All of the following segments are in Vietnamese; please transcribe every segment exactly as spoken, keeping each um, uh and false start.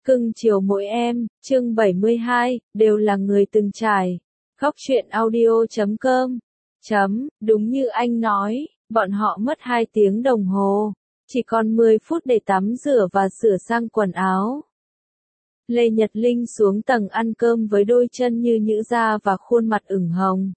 Cưng chiều mỗi em, chương bảy mươi hai, đều là người từng trải. Góc truyện audio chấm com. Chấm, đúng như anh nói, bọn họ mất hai tiếng đồng hồ. Chỉ còn mười phút để tắm rửa và sửa sang quần áo. Lê Nhật Linh xuống tầng ăn cơm với đôi chân như nhũ ra và khuôn mặt ửng hồng.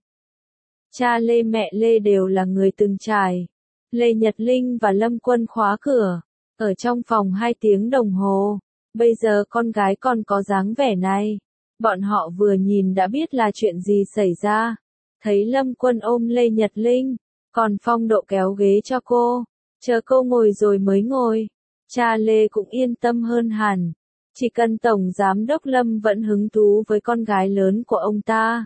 Cha Lê mẹ Lê đều là người từng trải. Lê Nhật Linh và Lâm Quân khóa cửa, ở trong phòng hai tiếng đồng hồ. Bây giờ con gái còn có dáng vẻ này. Bọn họ vừa nhìn đã biết là chuyện gì xảy ra. Thấy Lâm Quân ôm Lê Nhật Linh, còn phong độ kéo ghế cho cô. Chờ cô ngồi rồi mới ngồi. Cha Lê cũng yên tâm hơn hẳn. Chỉ cần Tổng Giám đốc Lâm vẫn hứng thú với con gái lớn của ông ta,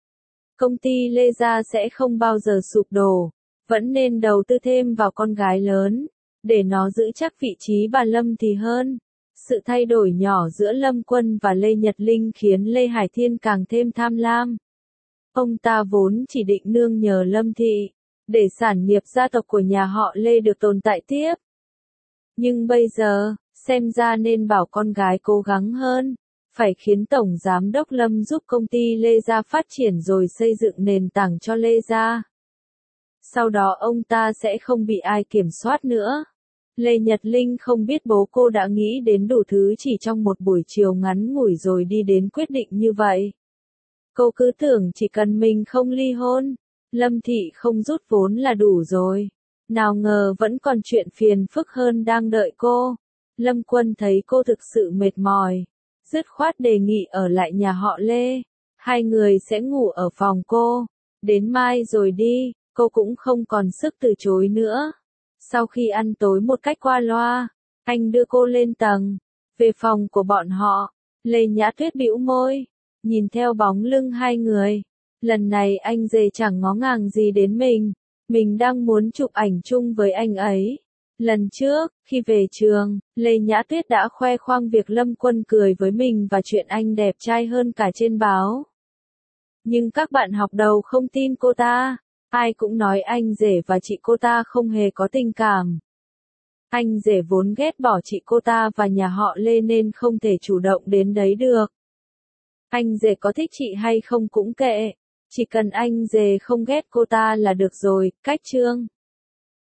công ty Lê Gia sẽ không bao giờ sụp đổ. Vẫn nên đầu tư thêm vào con gái lớn, để nó giữ chắc vị trí bà Lâm thì hơn. Sự thay đổi nhỏ giữa Lâm Quân và Lê Nhật Linh khiến Lê Hải Thiên càng thêm tham lam. Ông ta vốn chỉ định nương nhờ Lâm Thị, để sản nghiệp gia tộc của nhà họ Lê được tồn tại tiếp. Nhưng bây giờ, xem ra nên bảo con gái cố gắng hơn, phải khiến Tổng Giám đốc Lâm giúp công ty Lê Gia phát triển rồi xây dựng nền tảng cho Lê Gia. Sau đó ông ta sẽ không bị ai kiểm soát nữa. Lê Nhật Linh không biết bố cô đã nghĩ đến đủ thứ chỉ trong một buổi chiều ngắn ngủi rồi đi đến quyết định như vậy. Cô cứ tưởng chỉ cần mình không ly hôn, Lâm Thị không rút vốn là đủ rồi. Nào ngờ vẫn còn chuyện phiền phức hơn đang đợi cô. Lâm Quân thấy cô thực sự mệt mỏi, dứt khoát đề nghị ở lại nhà họ Lê. Hai người sẽ ngủ ở phòng cô. Đến mai rồi đi, cô cũng không còn sức từ chối nữa. Sau khi ăn tối một cách qua loa, anh đưa cô lên tầng. Về phòng của bọn họ, Lê Nhã Tuyết bĩu môi, nhìn theo bóng lưng hai người. Lần này anh Dề chẳng ngó ngàng gì đến mình. Mình đang muốn chụp ảnh chung với anh ấy. Lần trước, khi về trường, Lê Nhã Tuyết đã khoe khoang việc Lâm Quân cười với mình và chuyện anh đẹp trai hơn cả trên báo. Nhưng các bạn học đầu không tin cô ta. Ai cũng nói anh rể và chị cô ta không hề có tình cảm. Anh rể vốn ghét bỏ chị cô ta và nhà họ Lê nên không thể chủ động đến đấy được. Anh rể có thích chị hay không cũng kệ. Chỉ cần anh rể không ghét cô ta là được rồi. Cách chương